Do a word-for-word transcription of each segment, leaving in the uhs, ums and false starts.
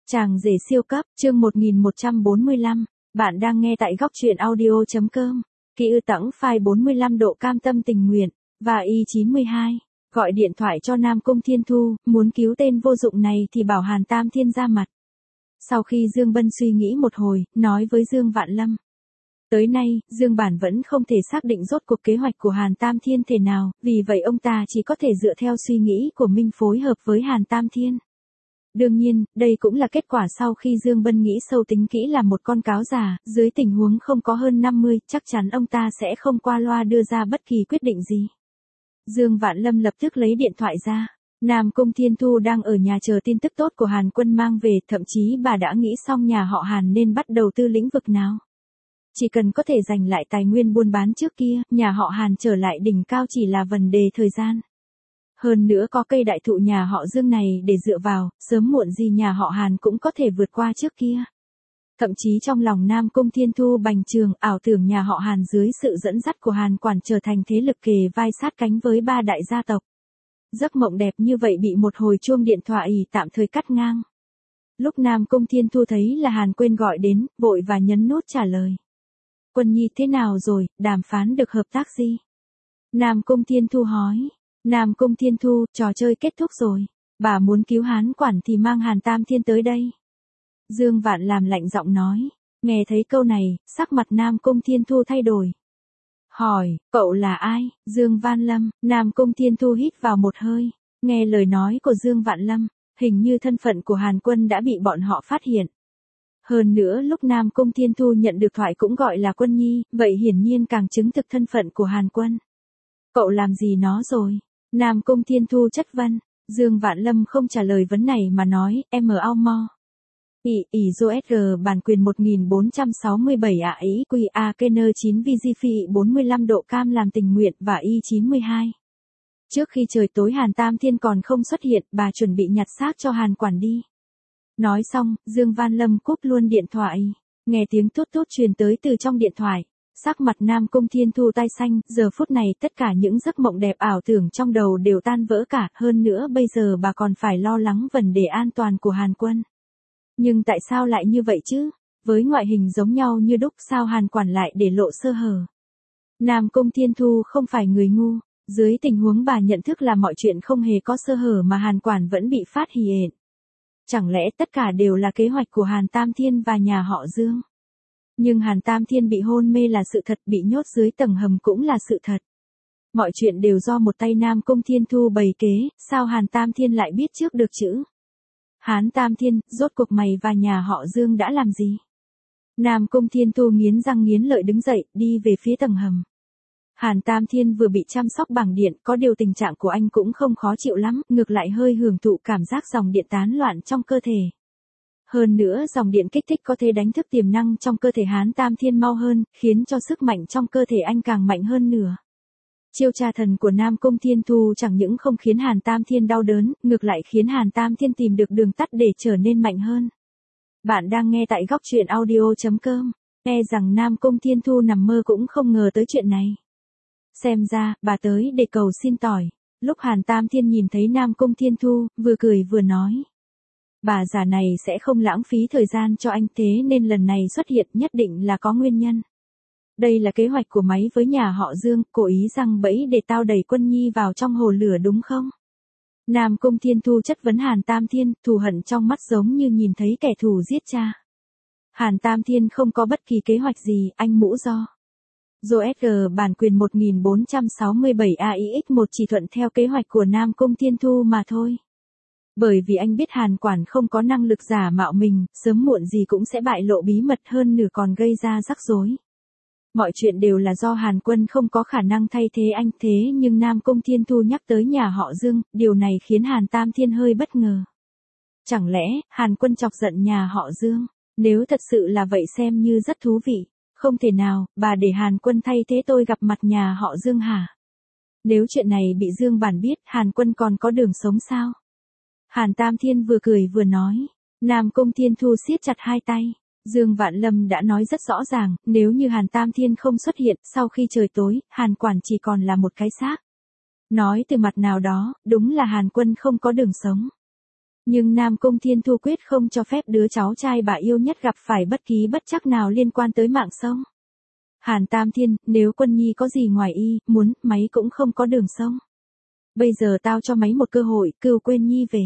Chàng rể siêu cấp, chương một nghìn một trăm bốn mươi lăm, bạn đang nghe tại góc truyện audio.com. Ký ư tặng file bốn mươi lăm độ cam tâm tình nguyện, và Y chín mươi hai. Gọi điện thoại cho Nam Cung Thiên Thu, muốn cứu tên vô dụng này thì bảo Hàn Tam Thiên ra mặt. Sau khi Dương Bân suy nghĩ một hồi, nói với Dương Vạn Lâm. Tới nay, Dương Bản vẫn không thể xác định rốt cuộc kế hoạch của Hàn Tam Thiên thế nào, vì vậy ông ta chỉ có thể dựa theo suy nghĩ của mình phối hợp với Hàn Tam Thiên. Đương nhiên, đây cũng là kết quả sau khi Dương Bân nghĩ sâu tính kỹ là một con cáo già, dưới tình huống không có hơn năm mươi, chắc chắn ông ta sẽ không qua loa đưa ra bất kỳ quyết định gì. Dương Vạn Lâm lập tức lấy điện thoại ra. Nam Cung Thiên Thu đang ở nhà chờ tin tức tốt của Hàn Quân mang về, thậm chí bà đã nghĩ xong nhà họ Hàn nên bắt đầu tư lĩnh vực nào. Chỉ cần có thể giành lại tài nguyên buôn bán trước kia, nhà họ Hàn trở lại đỉnh cao chỉ là vấn đề thời gian. Hơn nữa có cây đại thụ nhà họ Dương này để dựa vào, sớm muộn gì nhà họ Hàn cũng có thể vượt qua trước kia. Thậm chí trong lòng Nam Cung Thiên Thu bành trường, ảo tưởng nhà họ Hàn dưới sự dẫn dắt của Hàn Quản trở thành thế lực kề vai sát cánh với ba đại gia tộc. Giấc mộng đẹp như vậy bị một hồi chuông điện thoại tạm thời cắt ngang. Lúc Nam Cung Thiên Thu thấy là Hàn Quên gọi đến, vội và nhấn nút trả lời. Quân Nhi thế nào rồi, đàm phán được hợp tác gì? Nam Cung Thiên Thu hỏi. Nam Cung Thiên Thu, trò chơi kết thúc rồi. Bà muốn cứu Hán Quản thì mang Hàn Tam Thiên tới đây. Dương Vạn làm lạnh giọng nói. Nghe thấy câu này, sắc mặt Nam Cung Thiên Thu thay đổi. Hỏi, cậu là ai? Dương Vạn Lâm. Nam Cung Thiên Thu hít vào một hơi. Nghe lời nói của Dương Vạn Lâm, hình như thân phận của Hàn Quân đã bị bọn họ phát hiện. Hơn nữa lúc Nam Cung Thiên Thu nhận được thoại cũng gọi là Quân Nhi, vậy hiển nhiên càng chứng thực thân phận của Hàn Quân. Cậu làm gì nó rồi? Nam Cung Thiên Thu chất vấn. Dương Vạn Lâm không trả lời vấn này mà nói, em ở ao mo. Ý, ý dô ét rờ bản quyền một nghìn bốn trăm sáu mươi bảy ạ ý quy a Kenner chín Vigify bốn mươi lăm độ cam làm tình nguyện và Y chín mươi hai. Trước khi trời tối Hàn Tam Thiên còn không xuất hiện, bà chuẩn bị nhặt xác cho Hàn Quản đi. Nói xong, Dương Vạn Lâm cúp luôn điện thoại. Nghe tiếng tút tút truyền tới từ trong điện thoại. Sắc mặt Nam Cung Thiên Thu tai xanh, giờ phút này tất cả những giấc mộng đẹp ảo tưởng trong đầu đều tan vỡ cả, hơn nữa bây giờ bà còn phải lo lắng vấn đề an toàn của Hàn Quân. Nhưng tại sao lại như vậy chứ? Với ngoại hình giống nhau như đúc sao Hàn Quản lại để lộ sơ hở? Nam Cung Thiên Thu không phải người ngu, dưới tình huống bà nhận thức là mọi chuyện không hề có sơ hở mà Hàn Quản vẫn bị phát hiện. Chẳng lẽ tất cả đều là kế hoạch của Hàn Tam Thiên và nhà họ Dương? Nhưng Hàn Tam Thiên bị hôn mê là sự thật, bị nhốt dưới tầng hầm cũng là sự thật. Mọi chuyện đều do một tay Nam Cung Thiên Thu bày kế, sao Hàn Tam Thiên lại biết trước được chứ? Hán Tam Thiên, rốt cuộc mày và nhà họ Dương đã làm gì? Nam Cung Thiên Thu nghiến răng nghiến lợi đứng dậy, đi về phía tầng hầm. Hàn Tam Thiên vừa bị chăm sóc bằng điện, có điều tình trạng của anh cũng không khó chịu lắm, ngược lại hơi hưởng thụ cảm giác dòng điện tán loạn trong cơ thể. Hơn nữa dòng điện kích thích có thể đánh thức tiềm năng trong cơ thể Hán Tam Thiên mau hơn, khiến cho sức mạnh trong cơ thể anh càng mạnh hơn nữa. Chiêu trà thần của Nam Cung Thiên Thu chẳng những không khiến Hàn Tam Thiên đau đớn, ngược lại khiến Hàn Tam Thiên tìm được đường tắt để trở nên mạnh hơn. Bạn đang nghe tại góc truyện audio.com. E rằng Nam Cung Thiên Thu nằm mơ cũng không ngờ tới chuyện này. Xem ra, bà tới để cầu xin tỏi. Lúc Hàn Tam Thiên nhìn thấy Nam Cung Thiên Thu, vừa cười vừa nói. Bà già này sẽ không lãng phí thời gian cho anh, thế nên lần này xuất hiện nhất định là có nguyên nhân. Đây là kế hoạch của máy với nhà họ Dương, cố ý giăng bẫy để tao đẩy Quân Nhi vào trong hồ lửa đúng không? Nam Cung Thiên Thu chất vấn Hàn Tam Thiên, thù hận trong mắt giống như nhìn thấy kẻ thù giết cha. Hàn Tam Thiên không có bất kỳ kế hoạch gì, anh mũ do. dô ét rờ bản quyền một nghìn bốn trăm sáu mươi bảy a i x một chỉ thuận theo kế hoạch của Nam Cung Thiên Thu mà thôi. Bởi vì anh biết Hàn Quản không có năng lực giả mạo mình, sớm muộn gì cũng sẽ bại lộ bí mật, hơn nửa còn gây ra rắc rối. Mọi chuyện đều là do Hàn Quân không có khả năng thay thế anh, thế nhưng Nam Cung Thiên Thu nhắc tới nhà họ Dương, điều này khiến Hàn Tam Thiên hơi bất ngờ. Chẳng lẽ, Hàn Quân chọc giận nhà họ Dương? Nếu thật sự là vậy xem như rất thú vị. Không thể nào, bà để Hàn Quân thay thế tôi gặp mặt nhà họ Dương hả? Nếu chuyện này bị Dương Bản biết, Hàn Quân còn có đường sống sao? Hàn Tam Thiên vừa cười vừa nói. Nam Cung Thiên Thu siết chặt hai tay. Dương Vạn Lâm đã nói rất rõ ràng, nếu như Hàn Tam Thiên không xuất hiện, sau khi trời tối, Hàn Quản chỉ còn là một cái xác. Nói từ mặt nào đó, đúng là Hàn Quân không có đường sống. Nhưng Nam Cung Thiên Thu quyết không cho phép đứa cháu trai bà yêu nhất gặp phải bất kỳ bất trắc nào liên quan tới mạng sống. Hàn Tam Thiên, nếu Quân Nhi có gì ngoài y, muốn, máy cũng không có đường sống. Bây giờ tao cho máy một cơ hội, cưu Quên Nhi về.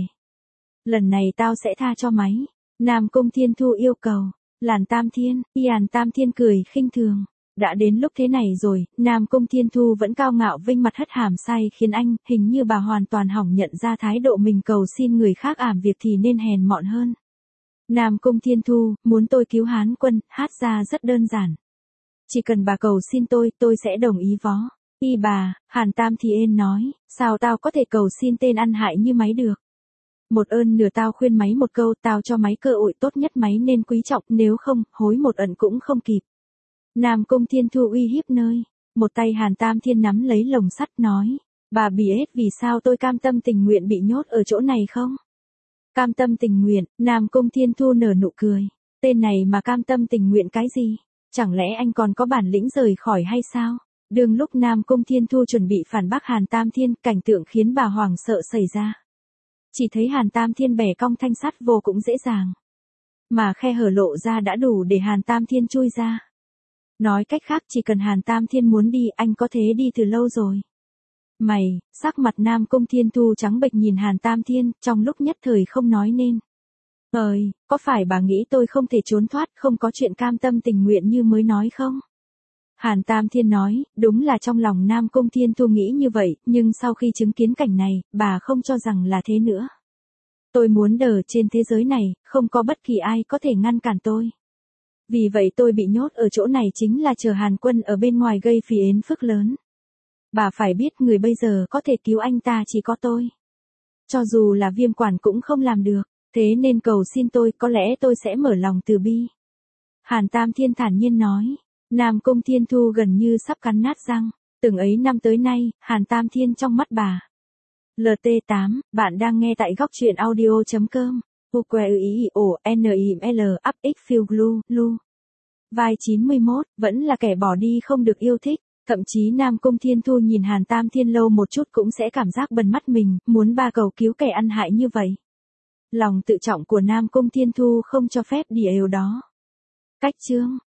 Lần này tao sẽ tha cho máy. Nam Cung Thiên Thu yêu cầu. Làn Tam Thiên, y Hàn Tam Thiên cười khinh thường. Đã đến lúc thế này rồi, Nam Cung Thiên Thu vẫn cao ngạo vênh mặt hất hàm sai khiến anh, hình như bà hoàn toàn hỏng nhận ra thái độ mình cầu xin người khác ảm việc thì nên hèn mọn hơn. Nam Cung Thiên Thu, muốn tôi cứu Hán Quân, hát ra rất đơn giản. Chỉ cần bà cầu xin tôi, tôi sẽ đồng ý vó. Y bà, Hàn Tam Thiên nói, sao tao có thể cầu xin tên ăn hại như máy được. Một ơn nửa tao khuyên máy một câu, tao cho máy cơ hội tốt nhất máy nên quý trọng, nếu không, hối một ẩn cũng không kịp. Nam Cung Thiên Thu uy hiếp nơi, một tay Hàn Tam Thiên nắm lấy lồng sắt nói, bà biết vì sao tôi cam tâm tình nguyện bị nhốt ở chỗ này không? Cam tâm tình nguyện, Nam Cung Thiên Thu nở nụ cười, tên này mà cam tâm tình nguyện cái gì? Chẳng lẽ anh còn có bản lĩnh rời khỏi hay sao? Đương lúc Nam Cung Thiên Thu chuẩn bị phản bác Hàn Tam Thiên, cảnh tượng khiến bà hoảng sợ xảy ra. Chỉ thấy Hàn Tam Thiên bẻ cong thanh sắt vô cũng dễ dàng. Mà khe hở lộ ra đã đủ để Hàn Tam Thiên chui ra. Nói cách khác chỉ cần Hàn Tam Thiên muốn đi anh có thể đi từ lâu rồi. Mày, sắc mặt Nam Cung Thiên Thu trắng bệch nhìn Hàn Tam Thiên, trong lúc nhất thời không nói nên. Ơi, có phải bà nghĩ tôi không thể trốn thoát, không có chuyện cam tâm tình nguyện như mới nói không? Hàn Tam Thiên nói, đúng là trong lòng Nam Cung Thiên Thu nghĩ như vậy, nhưng sau khi chứng kiến cảnh này, bà không cho rằng là thế nữa. Tôi muốn đờ trên thế giới này, không có bất kỳ ai có thể ngăn cản tôi. Vì vậy tôi bị nhốt ở chỗ này chính là chờ Hàn Quân ở bên ngoài gây phiền phức lớn. Bà phải biết người bây giờ có thể cứu anh ta chỉ có tôi. Cho dù là Viêm Quản cũng không làm được, thế nên cầu xin tôi, có lẽ tôi sẽ mở lòng từ bi. Hàn Tam Thiên thản nhiên nói. Nam Cung Thiên Thu gần như sắp cắn nát răng, từng ấy năm tới nay, Hàn Tam Thiên trong mắt bà. lờ tê tám, bạn đang nghe tại góc truyện audio chấm com, u que i o n i m l up x feel glue, lu. Vai chín mươi mốt, vẫn là kẻ bỏ đi không được yêu thích, thậm chí Nam Cung Thiên Thu nhìn Hàn Tam Thiên lâu một chút cũng sẽ cảm giác bần mắt mình, muốn bà cầu cứu kẻ ăn hại như vậy. Lòng tự trọng của Nam Cung Thiên Thu không cho phép điều đó. Cách chương